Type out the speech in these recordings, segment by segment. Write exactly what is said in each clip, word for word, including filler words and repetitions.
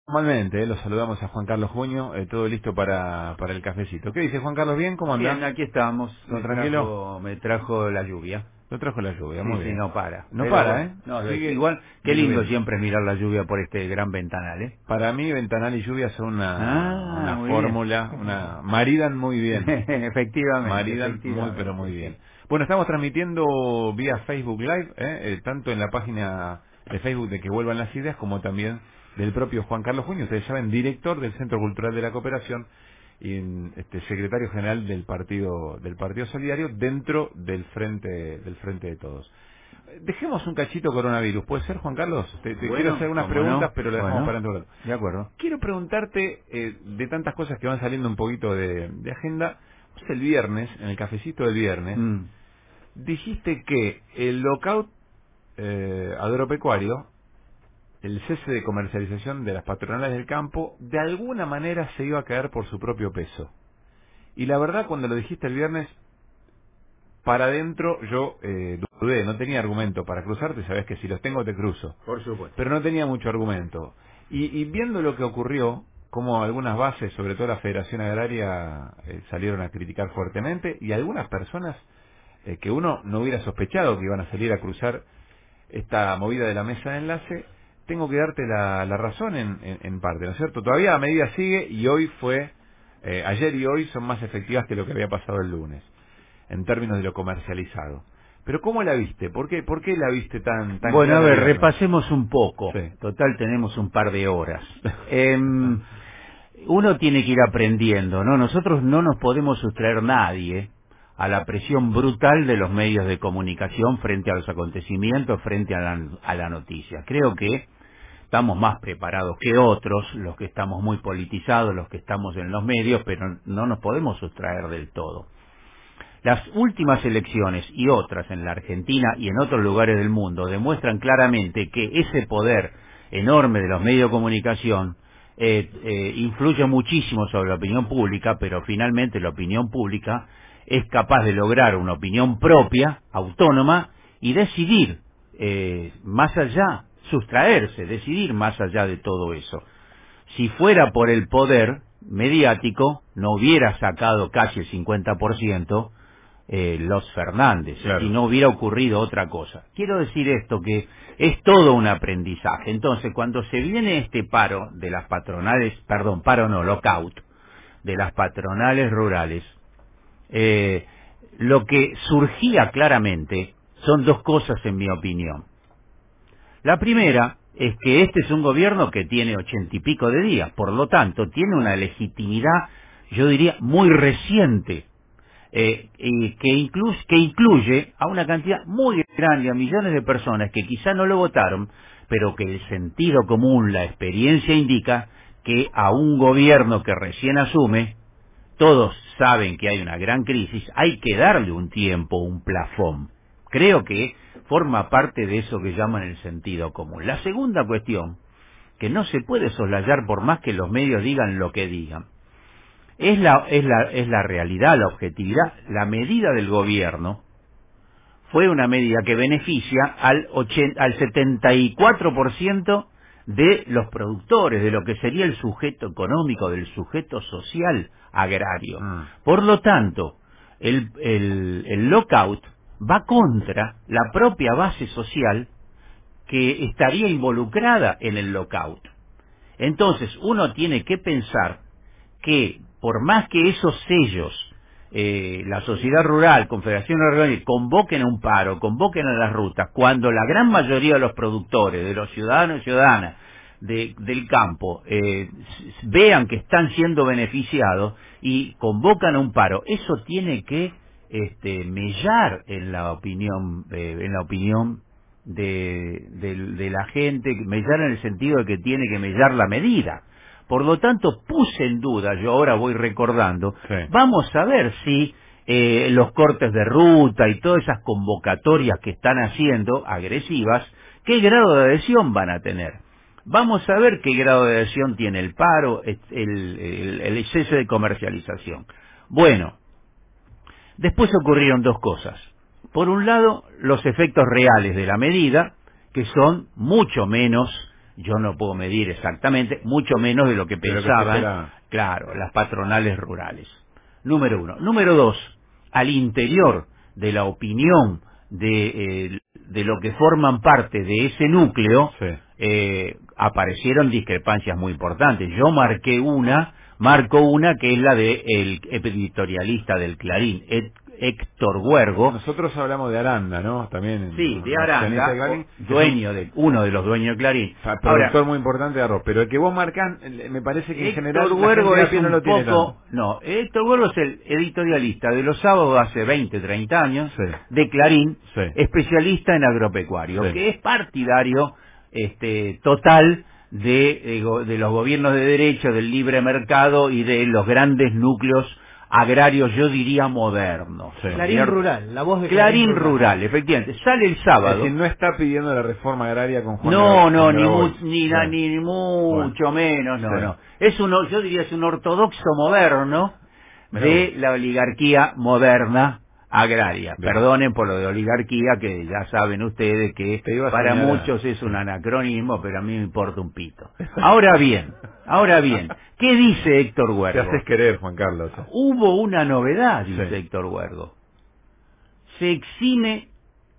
Normalmente, eh, los saludamos a Juan Carlos Juño, eh, todo listo para, para el cafecito. ¿Qué dice Juan Carlos? ¿Bien? ¿Cómo Bien, anda? aquí estamos. ¿Todo Me tranquilo? trajo, me trajo la lluvia. Lo trajo la lluvia, Sí, muy sí, bien. no para. No Pero para, bueno, ¿eh? no, es- Sigue igual, qué lindo diluviando. siempre mirar la lluvia por este gran ventanal, ¿eh? Para mí, ventanal y lluvia son una, Ah, una muy bien. fórmula, una maridan muy bien. efectivamente, Maridan muy, pero muy efectivamente, bien. sí. Bueno, estamos transmitiendo vía Facebook Live, ¿eh? Eh, tanto en la página de Facebook de Que Vuelvan las Ideas, como también del propio Juan Carlos Juño. Ustedes saben, director del Centro Cultural de la Cooperación y este secretario general del partido del Partido Solidario dentro del frente del frente de todos. Dejemos un cachito coronavirus, ¿puede ser, Juan Carlos? Te, te quiero hacer Bueno, unas cómo preguntas, no. pero las dejamos Bueno, para dentro de un rato. de acuerdo. Quiero preguntarte, eh, de tantas cosas que van saliendo un poquito de, de agenda, vos el viernes, en el cafecito del viernes, Mm, dijiste que el lockout eh, agropecuario, el cese de comercialización de las patronales del campo, de alguna manera se iba a caer por su propio peso. Y la verdad, cuando lo dijiste el viernes, para adentro yo eh, dudé, no tenía argumento para cruzarte, sabes que si los tengo te cruzo, por supuesto. pero no tenía mucho argumento. Y, y viendo lo que ocurrió, como algunas bases, sobre todo la Federación Agraria, eh, salieron a criticar fuertemente, y algunas personas eh, que uno no hubiera sospechado que iban a salir a cruzar esta movida de la mesa de enlace, tengo que darte la, la razón en, en, en parte, ¿no es cierto? Todavía la medida sigue y hoy fue, eh, ayer y hoy son más efectivas que lo que había pasado el lunes, en términos de lo comercializado. Pero ¿cómo la viste? ¿Por qué, por qué la viste tan, tan Bueno, a clara el ver, viernes? repasemos un poco. Sí. Total, tenemos un par de horas. Em, Uno tiene que ir aprendiendo, ¿no? Nosotros no nos podemos sustraer nadie a la presión brutal de los medios de comunicación frente a los acontecimientos, frente a la, a la noticia. Creo que estamos más preparados que otros, los que estamos muy politizados, los que estamos en los medios, pero no nos podemos sustraer del todo. Las últimas elecciones y otras en la Argentina y en otros lugares del mundo demuestran claramente que ese poder enorme de los medios de comunicación eh, eh, influye muchísimo sobre la opinión pública, pero finalmente la opinión pública es capaz de lograr una opinión propia, autónoma, y decidir eh, más allá, sustraerse, decidir más allá de todo eso. Si fuera por el poder mediático, no hubiera sacado casi el cincuenta por ciento eh, los Fernández y Claro. no hubiera ocurrido otra cosa. Quiero decir esto, que es todo un aprendizaje. Entonces, cuando se viene este paro de las patronales, perdón, paro no, lockout, de las patronales rurales, eh, lo que surgía claramente son dos cosas en mi opinión. La primera es que este es un gobierno que tiene ochenta y pico de días, por lo tanto tiene una legitimidad, yo diría, muy reciente, eh, y que, inclu que incluye a una cantidad muy grande, a millones de personas que quizá no lo votaron, pero que el sentido común, la experiencia indica que a un gobierno que recién asume, todos saben que hay una gran crisis, hay que darle un tiempo, un plafón. Creo que forma parte de eso que llaman el sentido común. La segunda cuestión, que no se puede soslayar por más que los medios digan lo que digan, es la, es la, es la realidad, la objetividad. La medida del gobierno fue una medida que beneficia al, ochenta, al setenta y cuatro por ciento de los productores, de lo que sería el sujeto económico, del sujeto social agrario. Mm. Por lo tanto, el, el, el lockout va contra la propia base social que estaría involucrada en el lockout. Entonces, uno tiene que pensar que por más que esos sellos, eh, la sociedad rural, Confederación Rural, convoquen a un paro, convoquen a las rutas, cuando la gran mayoría de los productores, de los ciudadanos y ciudadanas de, del campo, eh, vean que están siendo beneficiados y convocan a un paro, eso tiene que este, mellar en la opinión, eh, en la opinión de, de, de la gente, mellar en el sentido de que tiene que mellar la medida. Por lo tanto, puse en duda, yo ahora voy recordando, Sí. vamos a ver si eh, los cortes de ruta y todas esas convocatorias que están haciendo, agresivas, qué grado de adhesión van a tener. Vamos a ver qué grado de adhesión tiene el paro, el, el, el exceso de comercialización. Bueno, después ocurrieron dos cosas. Por un lado, los efectos reales de la medida, que son mucho menos yo no puedo medir exactamente, mucho menos de lo que De lo que se pensaban, esperaba. claro, las patronales rurales. Número uno. Número dos, al interior de la opinión de, eh, de lo que forman parte de ese núcleo, Sí. eh, aparecieron discrepancias muy importantes. Yo marqué una, marco una que es la de el editorialista del Clarín, Ed- Héctor Huergo. Nosotros hablamos de Aranda, ¿no? También Sí, de un accionista de Aranda, o Clarín, que es un dueño de, uno de los dueños de Clarín. fa- Ahora, productor muy importante de arroz, pero el que vos marcás, eh, me parece que en Héctor general la gente Huergo de a es pie no un lo tiene tanto. poco, no, Héctor Huergo es el editorialista de los sábados hace veinte, treinta años, Sí, de Clarín, sí, especialista en agropecuario, sí. que es partidario este, total de, de go- de los gobiernos de derecho, del libre mercado y de los grandes núcleos agrarios, yo diría modernos. Sí. Clarín ¿cierto? Rural, la voz de Clarín, Clarín Rural. Rural, efectivamente. Sale el Es sábado. decir, no está pidiendo la reforma agraria con Juan No, Gra- no, con ni, mu- Grabois. ni, na- Bueno, ni bueno, mucho menos, no, sí. no. Es uno, yo diría, es un ortodoxo moderno Mirá vos. de la oligarquía moderna agraria. Bien. Perdonen por lo de oligarquía, que ya saben ustedes que Te iba a para señalar. muchos es un anacronismo, pero a mí me importa un pito. Ahora bien, ahora bien, ¿qué dice Héctor Te Huergo? haces querer, Juan Carlos. eh. Hubo una novedad, dice Sí. Héctor Huergo. Se exime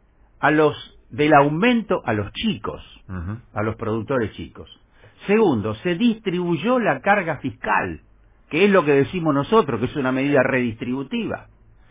a los del aumento a los chicos, Ujú. a los productores chicos. Segundo, se distribuyó la carga fiscal, que es lo que decimos nosotros, que es una medida redistributiva.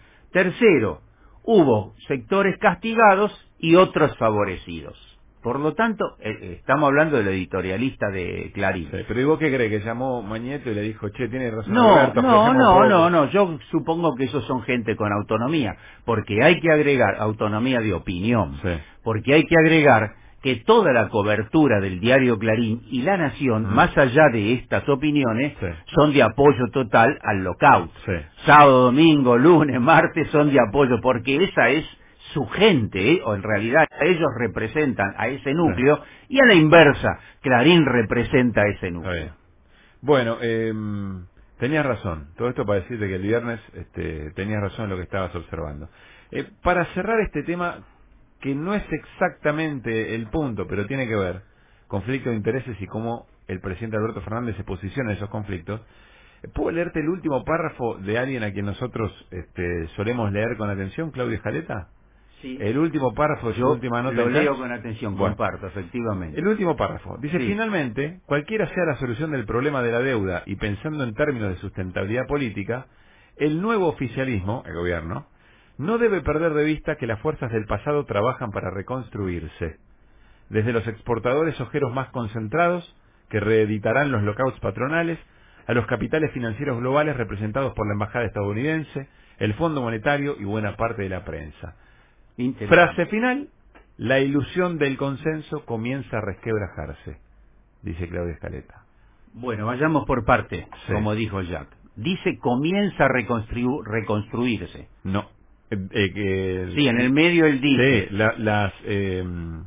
Tercero, hubo sectores castigados y otros favorecidos. Por lo tanto, eh, eh, estamos hablando del editorialista de Clarín. Sí, pero ¿y vos qué crees? Que llamó Mañeto y le dijo, che, tiene razón No, Alberto, no, aflojemos un no, poco. no, no, yo supongo que esos son gente con autonomía, porque hay que agregar autonomía de opinión, Sí. porque hay que agregar que toda la cobertura del diario Clarín y La Nación, Mm. más allá de estas opiniones, Sí. son de apoyo total al lockout. Sí. Sábado, domingo, lunes, martes son de apoyo, porque esa es su gente, ¿eh? O en realidad ellos representan a ese núcleo, y a la inversa, Clarín representa a ese Está núcleo. bien. Bueno, eh, tenías razón. Todo esto para decirte que el viernes este, tenías razón en lo que estabas observando. Eh, para cerrar este tema, que no es exactamente el punto, pero tiene que ver, conflicto de intereses y cómo el presidente Alberto Fernández se posiciona en esos conflictos, eh, ¿puedo leerte el último párrafo de alguien a quien nosotros este, solemos leer con atención, Claudio Escaleta? Sí. El último párrafo de su Yo última nota. lo en leo Flash. con atención, Bueno. comparto, efectivamente. El último párrafo. Dice, Sí. finalmente, cualquiera sea la solución del problema de la deuda y pensando en términos de sustentabilidad política, el nuevo oficialismo, el gobierno, no debe perder de vista que las fuerzas del pasado trabajan para reconstruirse. Desde los exportadores ojeros más concentrados, que reeditarán los lockouts patronales, a los capitales financieros globales representados por la embajada estadounidense, el Fondo Monetario y buena parte de la prensa. Interesante. Frase final, la ilusión del consenso comienza a resquebrajarse, dice Claudia Escaleta. Bueno, vayamos por parte, Sí. como dijo Jack. Dice comienza a reconstru- reconstruirse. No. Eh, eh, que- Sí, en el medio él dice. Sí, la- las, eh,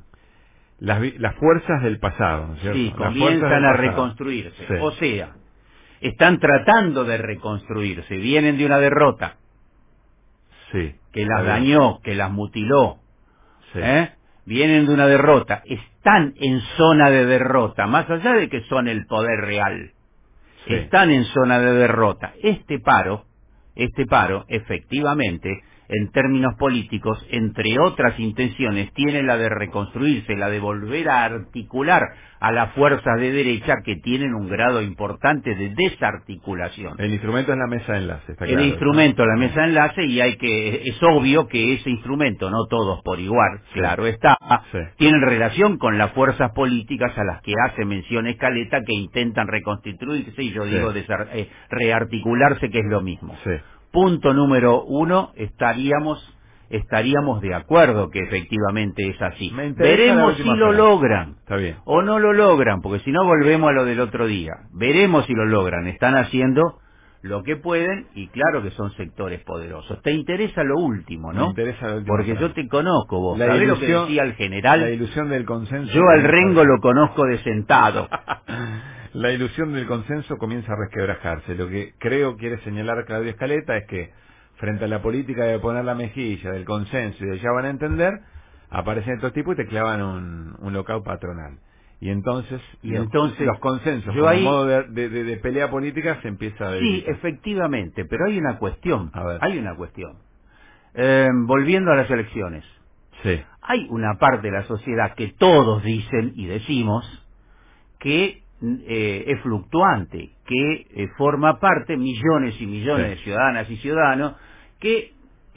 las, vi- las fuerzas del pasado, ¿no es cierto? Sí, Las fuerzas comienzan del a pasado. reconstruirse. Sí. O sea, están tratando de reconstruirse, vienen de una derrota Sí. que las Está bien. dañó, que las mutiló. Sí. ¿eh? Vienen de una derrota, están en zona de derrota, más allá de que son el poder real. Sí. Están en zona de derrota. Este paro, este paro, efectivamente, en términos políticos, entre otras intenciones, tiene la de reconstruirse, la de volver a articular a las fuerzas de derecha que tienen un grado importante de desarticulación. El instrumento es la mesa de enlace, está El claro. instrumento, ¿no? la mesa de enlace, y hay que, es obvio que ese instrumento, no todos por igual, Sí. claro está, Sí. tienen relación con las fuerzas políticas a las que hace mención Escaleta, que intentan reconstituirse, y yo Sí. digo desar- eh, rearticularse, que es lo mismo. Sí. Punto número uno, estaríamos, estaríamos de acuerdo que efectivamente es así. Me interesa la Veremos si última lo frase. logran Está bien. o no lo logran, porque si no volvemos a lo del otro día. Veremos si lo logran. Están haciendo lo que pueden y claro que son sectores poderosos. Te interesa lo último, ¿no? Me interesa la última Porque frase. yo te conozco vos. La ¿Sabés lo que ilusión- decía el general? La ilusión del consenso. Yo al comienza- Rengo lo conozco de sentado. La ilusión del consenso comienza a resquebrajarse. Lo que creo quiere señalar Claudio Escaleta es que frente a la política de poner la mejilla, del consenso y de ya van a entender, aparecen estos tipos y te clavan un, un lockout patronal. y entonces, Y los, entonces, los consensos yo como ahí, modo de, de, de- de pelea política se empieza a sí, debilitar. efectivamente, pero hay una cuestión, A ver. hay una cuestión. Eh, volviendo a las elecciones, Sí, hay una parte de la sociedad que todos dicen y decimos que eh, es fluctuante, que eh, forma parte millones y millones de sí, ciudadanas y ciudadanos que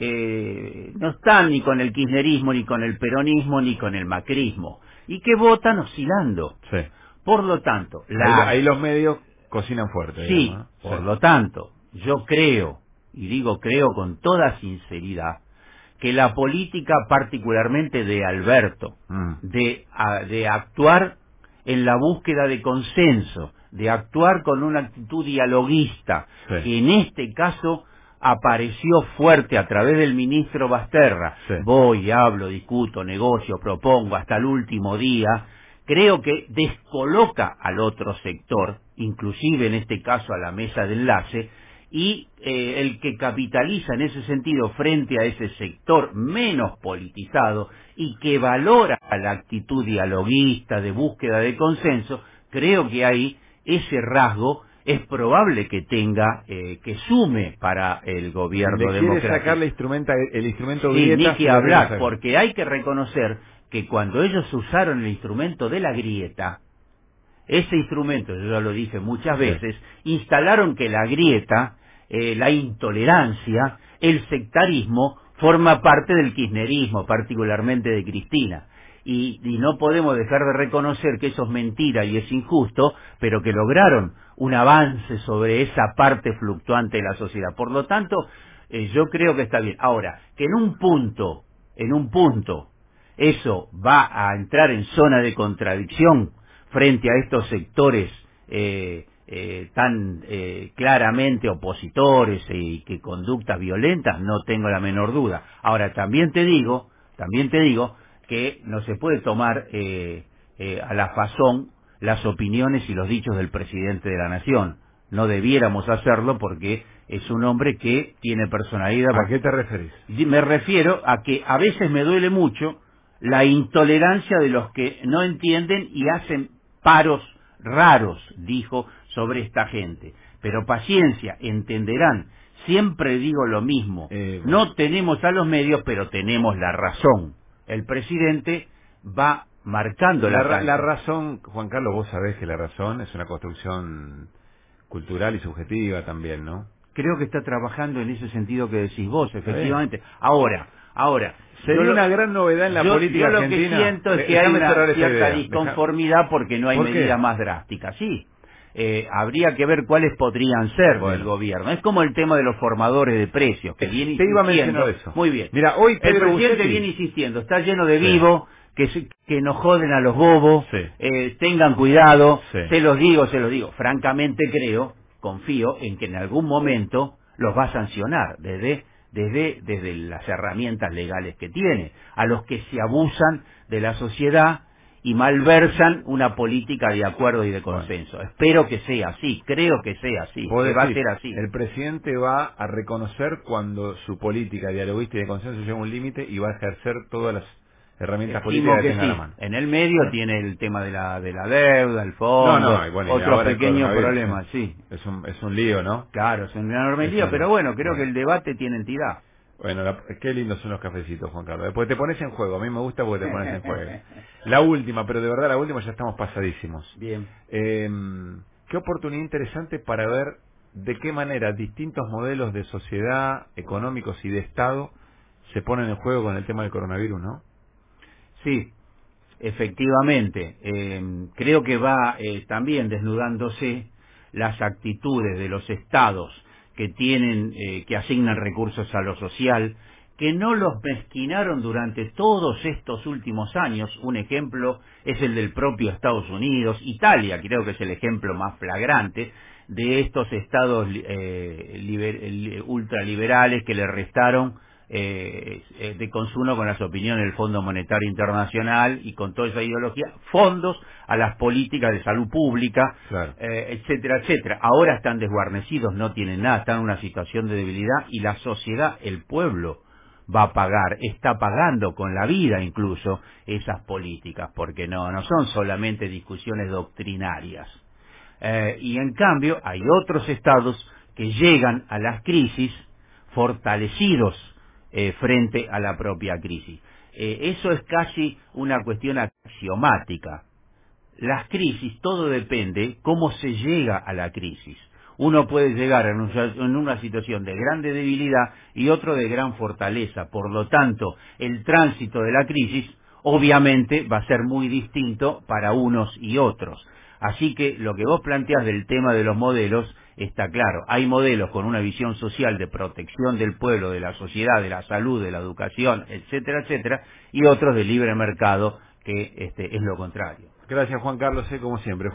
eh, no están ni con el kirchnerismo, ni con el peronismo, ni con el macrismo, y que votan oscilando. sí. Por lo tanto, Ahí, la ahí los medios cocinan fuerte, digamos, sí, ¿no? por Sí. lo tanto, yo creo, y digo creo con toda sinceridad, que la política particularmente de Alberto, Mm, de, a- de actuar en la búsqueda de consenso, de actuar con una actitud dialoguista, sí, que en este caso apareció fuerte a través del ministro Basterra, sí. voy, hablo, discuto, negocio, propongo hasta el último día, creo que descoloca al otro sector, inclusive en este caso a la mesa de enlace, y eh, el que capitaliza en ese sentido frente a ese sector menos politizado y que valora la actitud dialoguista de búsqueda de consenso, creo que ahí ese rasgo es probable que tenga, eh, que sume para el gobierno Le quiere democrático. sacar la instrumenta, el instrumento Sí, ni grieta, se que lo quiere hablar, sacar. porque hay que reconocer que cuando ellos usaron el instrumento de la grieta, ese instrumento, yo ya lo dije muchas Sí, veces, instalaron que la grieta, eh, la intolerancia, el sectarismo, forma parte del kirchnerismo, particularmente de Cristina. Y, y no podemos dejar de reconocer que eso es mentira y es injusto, pero que lograron un avance sobre esa parte fluctuante de la sociedad. Por lo tanto, eh, yo creo que está bien. Ahora, que en un punto, en un punto, eso va a entrar en zona de contradicción frente a estos sectores eh, eh, tan eh, claramente opositores y que conductas violentas, no tengo la menor duda. Ahora, también te digo, también te digo que no se puede tomar eh, eh, a la fazón las opiniones y los dichos del presidente de la Nación. No debiéramos hacerlo porque es un hombre que tiene personalidad. ¿a qué te referís? Me refiero a que a veces me duele mucho la intolerancia de los que no entienden y hacen paros raros, dijo, sobre esta gente. Pero paciencia, entenderán. Siempre digo lo mismo. Eh, bueno. No tenemos a los medios, pero tenemos la razón. El presidente va marcando La, la ra- la cancha. razón, Juan Carlos, vos sabés que la razón es una construcción cultural y subjetiva también, ¿no? Creo que está trabajando en ese sentido que decís vos, Está bien. efectivamente. Ahora, ahora, yo Sería lo, una gran novedad en la yo, política yo lo argentina. que siento es De- que hay déjame cerrar una esa cierta idea. Deja- disconformidad porque no hay ¿Por medida qué? más drástica. Sí, eh, habría que ver cuáles podrían ser del Bueno, gobierno. Es como el tema de los formadores de precios, que es- viene te iba a mencionar insistiendo. eso. Muy bien. Mira, hoy El Pedro presidente Bucetti... viene insistiendo, está lleno de Sí, vivo, que, se- que nos joden a los bobos, sí, eh, tengan cuidado, sí. se los digo, se los digo. Francamente creo, confío en que en algún momento los va a sancionar desde, desde, desde las herramientas legales que tiene, a los que se abusan de la sociedad y malversan una política de acuerdo y de Bueno, consenso. Espero que sea así, creo que sea así, vos que va a decís, ser así. el presidente va a reconocer cuando su política dialoguista y de consenso llega a un límite y va a ejercer todas las herramientas políticas Estimo que que tenga a la sí. mano. En el medio Bueno. tiene el tema de la, de la deuda, el No, fondo, no, y bueno, y otros ahora el pequeños coronavirus, problemas, sí. sí. Es un, es un lío, ¿no? Claro, es un enorme Es lío, un pero lío. bueno, creo que Bueno. el debate tiene entidad. Bueno, la- qué lindos son los cafecitos, Juan Carlos. Después te pones en juego. A mí me gusta porque te pones en juego. La última, pero de verdad la última ya estamos pasadísimos. Bien. Eh, qué oportunidad interesante para ver de qué manera distintos modelos de sociedad, económicos y de Estado se ponen en juego con el tema del coronavirus, ¿no? Sí, efectivamente. Eh, creo que va eh, también desnudándose las actitudes de los estados que tienen, eh, que asignan recursos a lo social, que no los mezquinaron durante todos estos últimos años. Un ejemplo es el del propio Estados Unidos, Italia, creo que es el ejemplo más flagrante de estos estados eh, liber, eh, ultraliberales que le restaron eh, eh, de consumo con las opiniones del Fondo Monetario Internacional y con toda esa ideología, fondos a las políticas de salud pública, Claro. eh, etcétera, etcétera. Ahora están desguarnecidos, no tienen nada, están en una situación de debilidad y la sociedad, el pueblo, va a pagar, está pagando con la vida incluso esas políticas, porque no, no son solamente discusiones doctrinarias. Eh, y en cambio hay otros estados que llegan a las crisis fortalecidos eh, frente a la propia crisis. Eh, eso es casi una cuestión axiomática. Las crisis, todo depende cómo se llega a la crisis. Uno puede llegar en, un, en una situación de grande debilidad y otro de gran fortaleza. Por lo tanto, el tránsito de la crisis obviamente va a ser muy distinto para unos y otros. Así que lo que vos planteás del tema de los modelos está claro. Hay modelos con una visión social de protección del pueblo, de la sociedad, de la salud, de la educación, etcétera, etcétera, y otros de libre mercado que este, es lo contrario. Gracias, Juan Carlos, eh, como siempre.